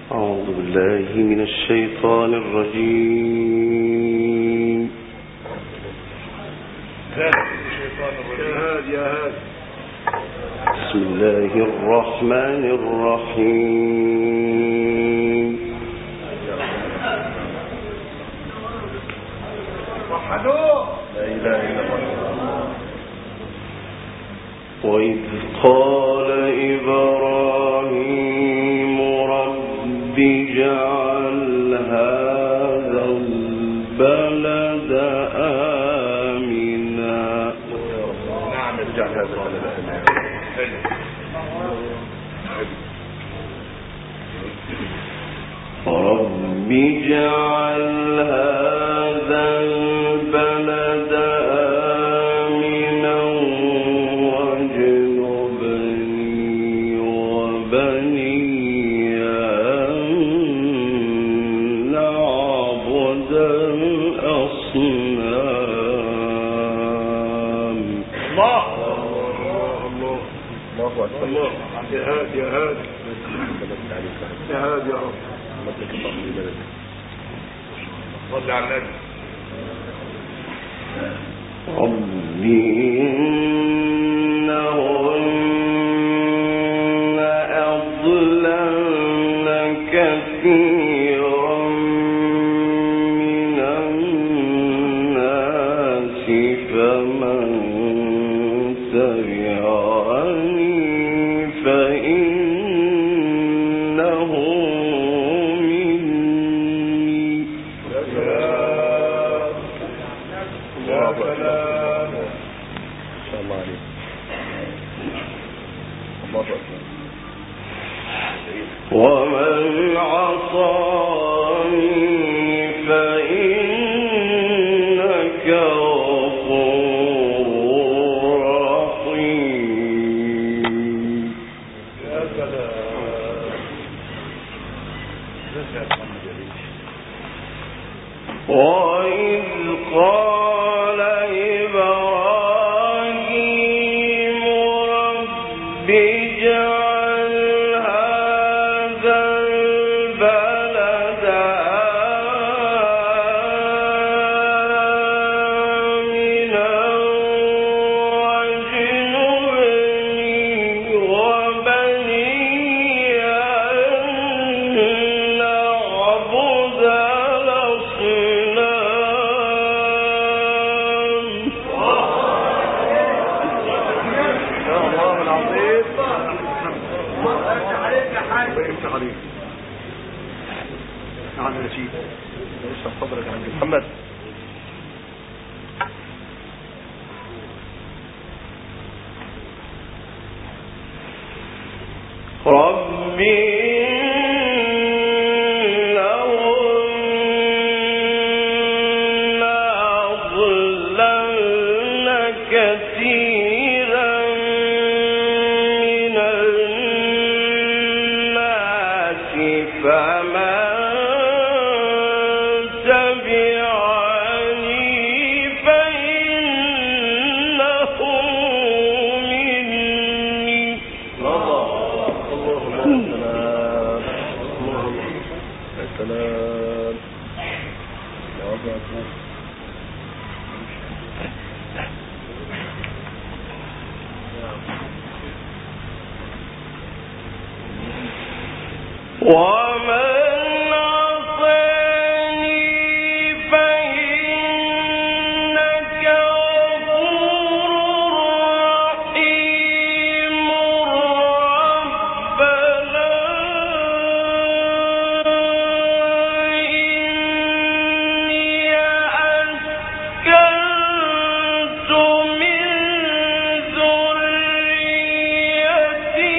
أعوذ بالله من الشيطان الرجيم. بسم الله الرحمن الرحيم. وإذ قال إبراهيم رب اجعل هذا البلد آمنا. نعم اجعل هذا البلد آمنا. رب اجعل هذا البلد آمنا واجنبني وبني أن نعبد الأصنام. الله أكبر. يا هادي يا هادي يا هادي يا رب. صل على النبي. رب إنهن أضللن كثيرا من الناس فمن تبعني فإنه ومن عصاني فإنك غفور رحيم. يا سلام. وإذ قال إبراهيم رب اجعل هذا البلد آمنا واجنبني وبني أن نعبد نعم يا سيدي. اشرح صدرك يا محمد. رب إنهن أضللن كثيرا من الناس فمن تبعني فإنه مني. السلام. ومن عصاني فإنك غفور رحيم. ربنا إني أسكنت من ذريتي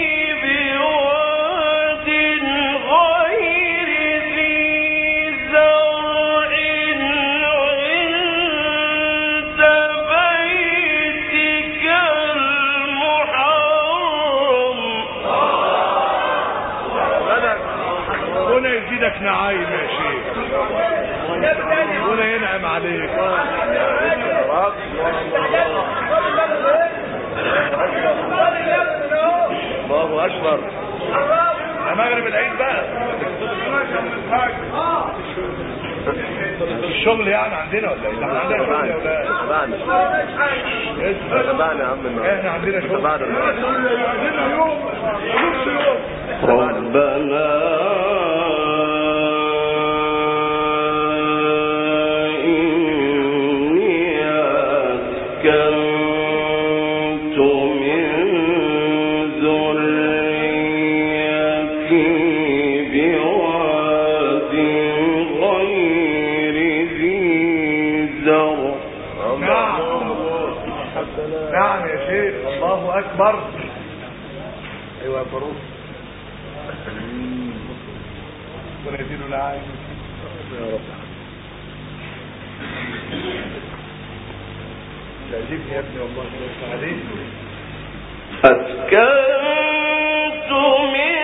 بواد غير ذي زرع عند بيتك المحرم. ربنا يزيدك نعايم يا شيخ. ربنا ينعم عليك. الله اكبر. مغرب العيد بقى. الشغل يعني عندنا ولا ايه؟ احنا عندنا شغل يا ولاد. تبعنا يا عم. احنا عندنا شغل. ربنا إني أسكنت من ذريتي بواد غير ذي زرع. نعم يا شيخ، الله أكبر. أيوة يا فاروق. ونزيل العالم يا رب. تعجبني يا ابني والله. عليك أسكنت من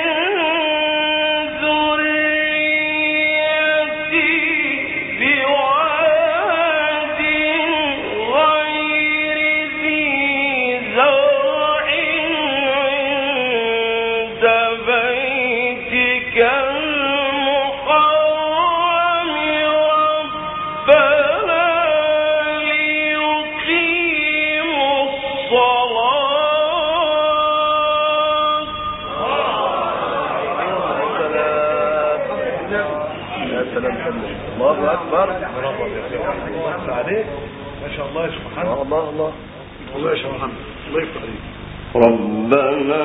ذريتي بواد غير ذي زرع عند بيتك المحرم ربنا ليقيموا الصلاة. يا سلام. الله أكبر. برافو يا شيخ. الله عليك ما شاء الله يا شيخ محمد. الله الله يا شيخ محمد، الله يفتح عليك. ربنا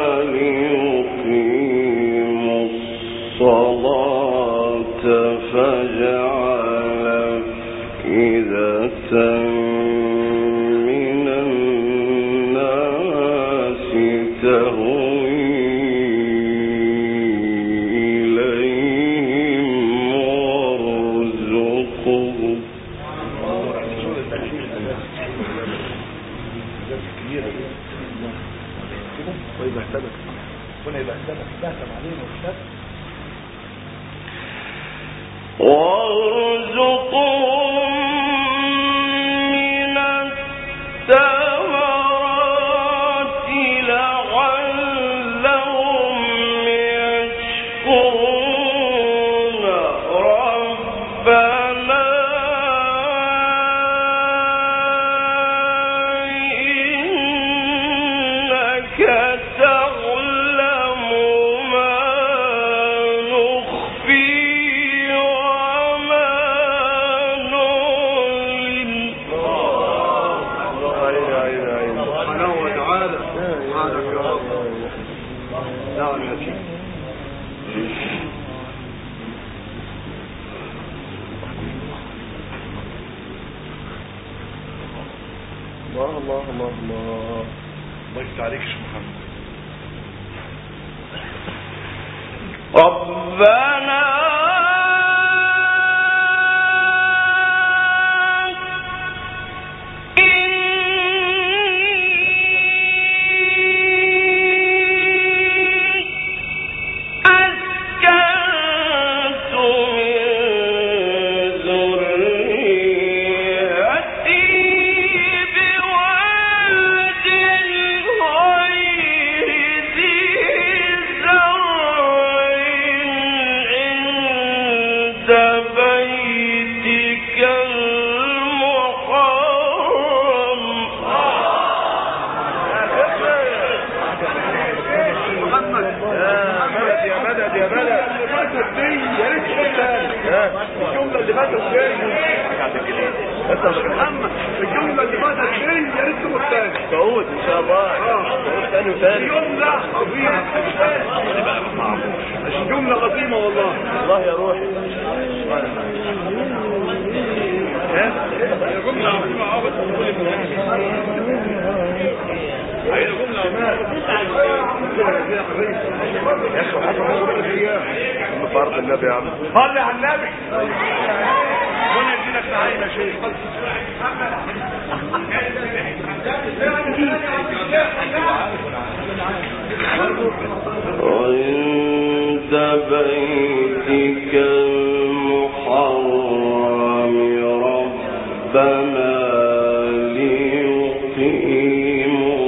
ليقيموا الصلاة فاجعل أفئدة من الناس تهوي إليهم وارزقهم. طيب احسنك ربنا يبقى احسنك تهتم علينا واشتغل. وارزقهم من الثمرات لعلهم يشكرون. ربنا إنك تعلم ما نخفي وما نعلن. سبحانه وتعالى. سبحانك يا رب. نعم يا سيدي. الله الله يفتح عليك يا شيخ محمد. ربنا الجملة اللي فاتت دي الجملة اللي فاتت دي يا ريت تقول تاني. تعود ان شاء الله. تعود تاني وتاني. جملة عظيمة. مش جملة عظيمة والله. الله يا روحي. هي جملة عظيمة عبد هي جملة يا اخي فرض النبي يا عم. صلي على النبي. ربنا يديلك نعيم يا شيخ. عند بيتك المحرم ربنا ليقيموا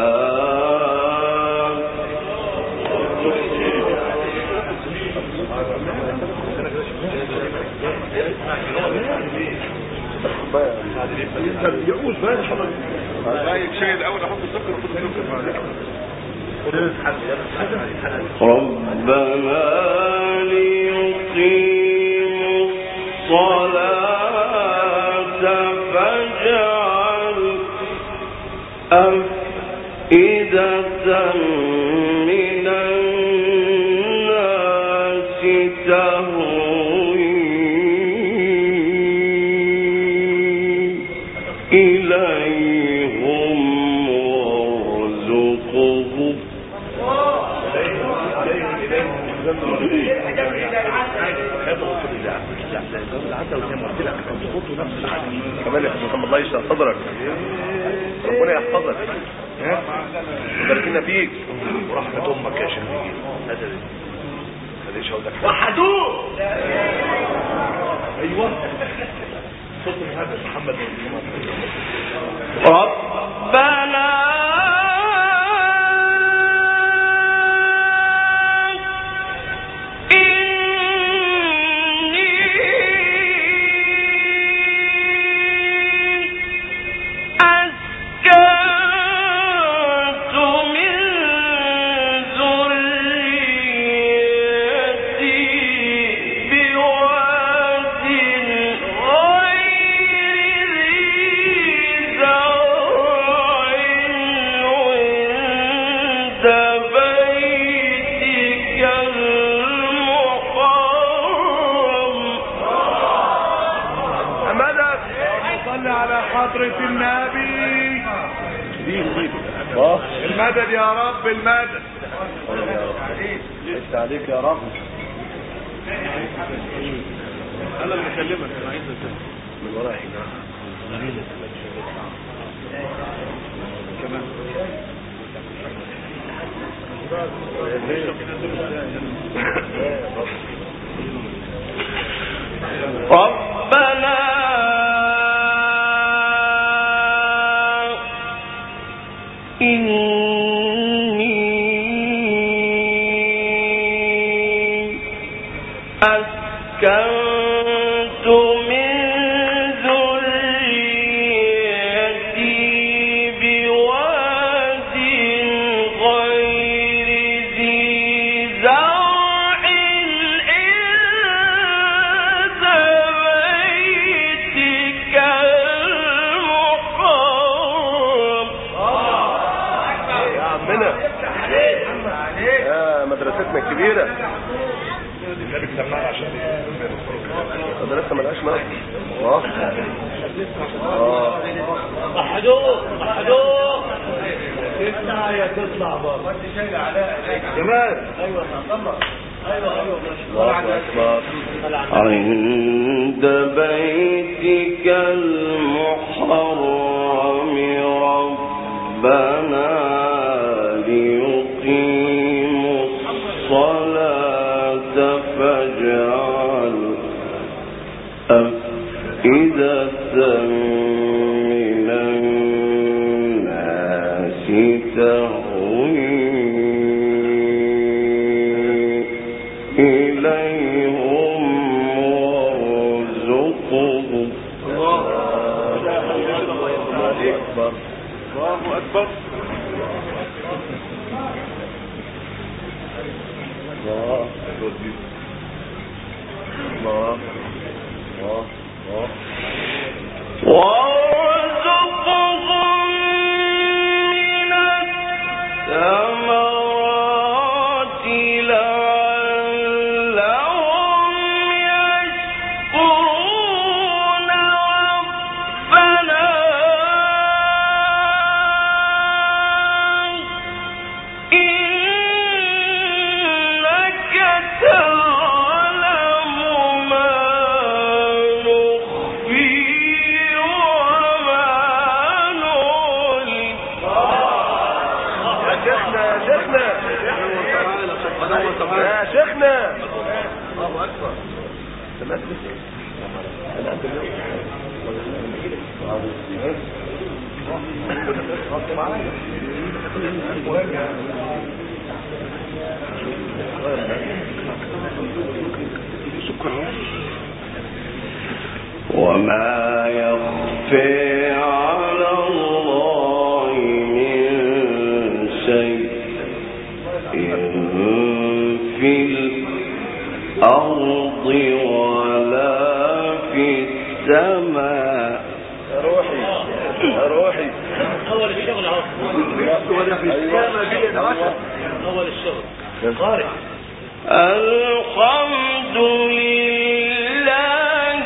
الصلاة يقول بقى حضرتك بايك شيء الاول احط السكر واحط السكر ربنا ليقيموا الصلاة فاجعل أفئدة من الناس تهوي إليهم وارزقهم كمان يا محمد الله يشفى صدرك ربنا يحفظك باركنا فيك ورحمة امك يا شيخ هذا ايش هقول لك وحدوه ايوه صوت هذا محمد ربنا حضرة النبي المدد يا رب المدد انت عليك يا رب انا اللي بكلمك انا عايز من ورايا كمان ربنا أسكنت من ذريتي بواد غير ذي زرع عند بيتك المحرم. يا عمنا يا مدرستنا الكبيرة مدرسة ملهاش ملك وحدوه تطلع يا تطلع بابا كمان ايوه الله أكبر عند بيتك المحرم ربنا ليقيموا الصلاة فاجعل أفئدة من الناس تهوي إليهم وارزقهم. الله أكبر الله أكبر وارزقهم من الثمرات لعلهم يشكرون ربنا إنك تعلم ما نخفي وما نعلن. يا شيخنا الله أكبر تمام وما يخفي على الله من شيء في الأرض ولا في السماء. روحي أول الشغل أهو. ولا في السماء دي أول الشغل. قارئ. الحمد لله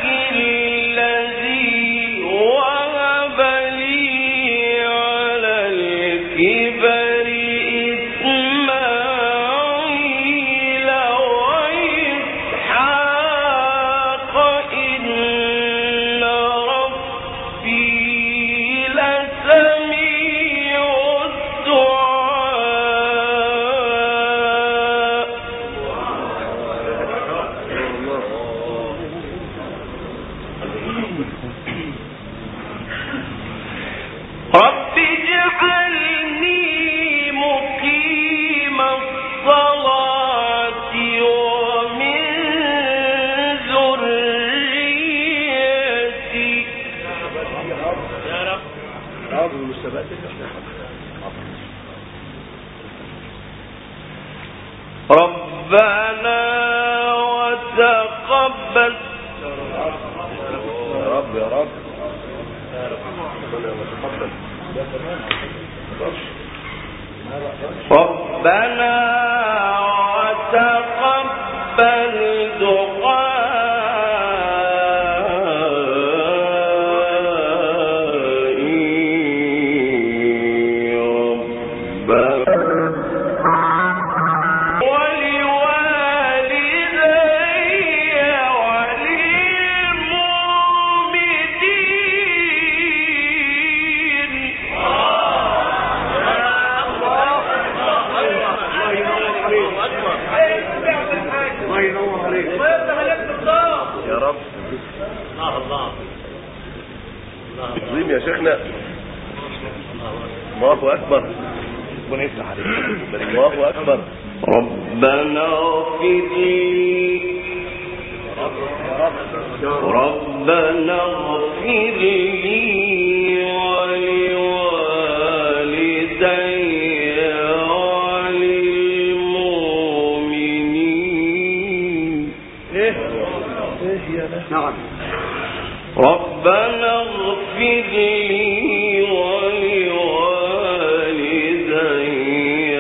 الذي وهب لي على الكبر إسماعيل وإسحاق إن ربي لسميع الدعاء. رب اجعلني مقيم الصلاة ومن ذريتي. يا رب. ربنا وتقبل. يا رب يا رب. ربنا وتقبل دعائي ربنا ولوالدي وللمؤمنين. يا رب. الله عظيم يا شيخنا. الله أكبر. ربنا يفتح عليك. الله أكبر. ربنا اغفر لي ربنا اغفر لي ولوالدي وللمؤمنين. نعم. ربنا اغفر لي ولوالدي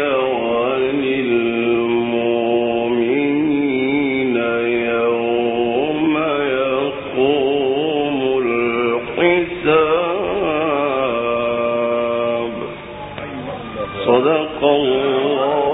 وللمؤمنين يوم يقوم الحساب. صدق الله